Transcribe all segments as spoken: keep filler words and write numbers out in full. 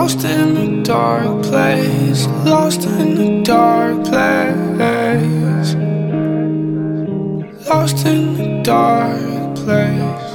Lost in a dark place, lost in a dark place, lost in a dark place,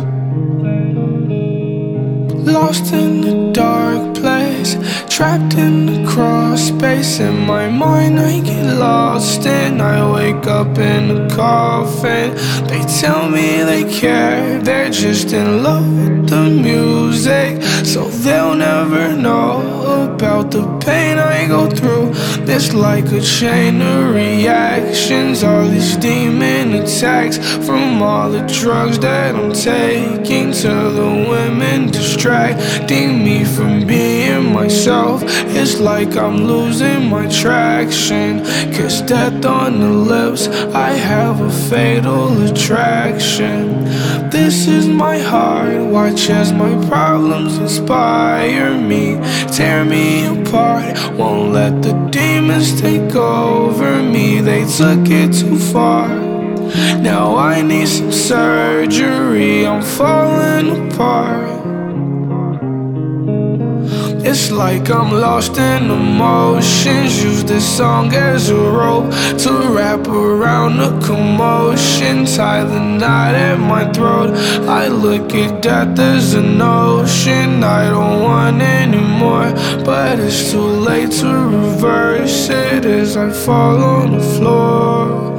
lost in a dark place, trapped in the cross space. In my mind I get lost and I wake up in a coffin. They tell me they care, they're just in love with the music, so they'll never know about the pain I go through. There's like a chain of reactions, all these demon attacks, from all the drugs that I'm taking to the women distracting me from being myself. It's like I'm losing my traction, cause death on the lips, I have a fatal attraction. This is my heart, watch as my problems inspire me, tear me apart, won't let the demons take over me. They took it too far, now I need some surgery, I'm falling apart. It's like I'm lost in emotions, use this song as a rope to wrap around the commotion, tie the knot at my throat. I look at death as an ocean, I don't want anymore, but it's too late to reverse it as I fall on the floor.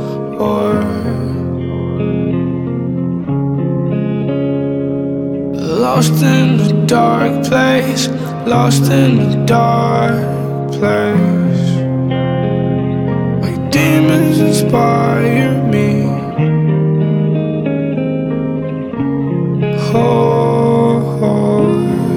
Lost in a dark place, lost in a dark place, my demons inspire me. Oh, oh.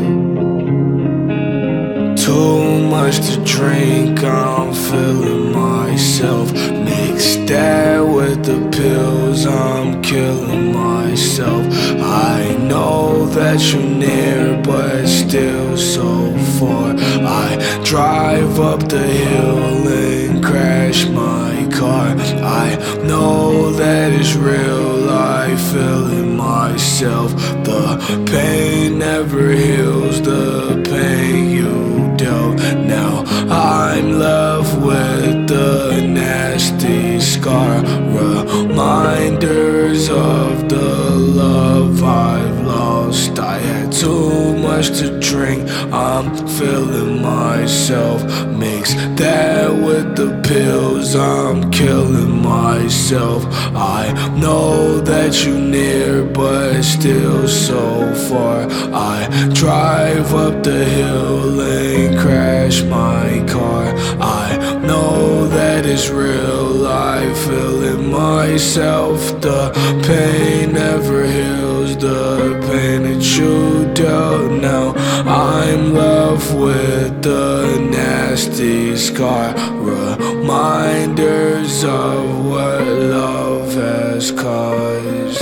Too much to drink, I'm feeling myself. Mix that with the pills, I'm killing myself. I know that you're near, but still so far. I drive up the hill and crash my car. I know that it's real, I feel it myself. The pain never heals, the pain you dealt. Now I'm left with the nasty scar, reminders of the love I've lost. I had too much to drink, I'm feeling myself. Mix that with the pills, I'm killing myself. I know that you're near, but still so far. I drive up the hill and crash my car. I know that it's real, I feel it myself. The pain never heals, the pain that you dealt. Now I'm left with the nasty scar, reminders of what love has caused.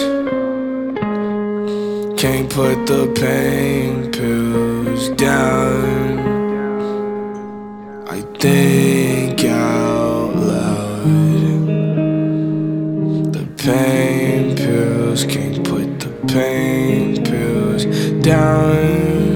Can't put the pain pills down, I think out loud. The pain pills can't put the pain pills down.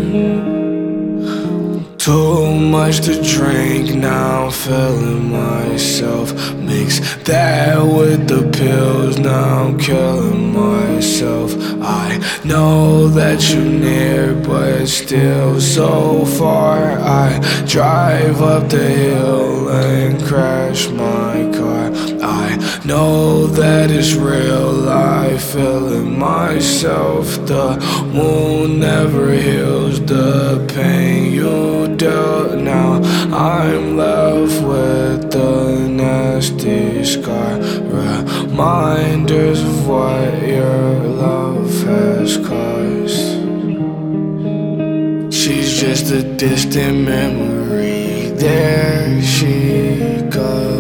Too much to drink, now I'm feeling myself. Mix that with the pills, now I'm killing myself. I know that you're near, but still so far. I drive up the hill and crash my car. I know that it's real, I feel it myself. The wound never heals, the pain you dealt. Now I'm left with the nasty scar, reminders of what your love has caused. She's just a distant memory, there she goes.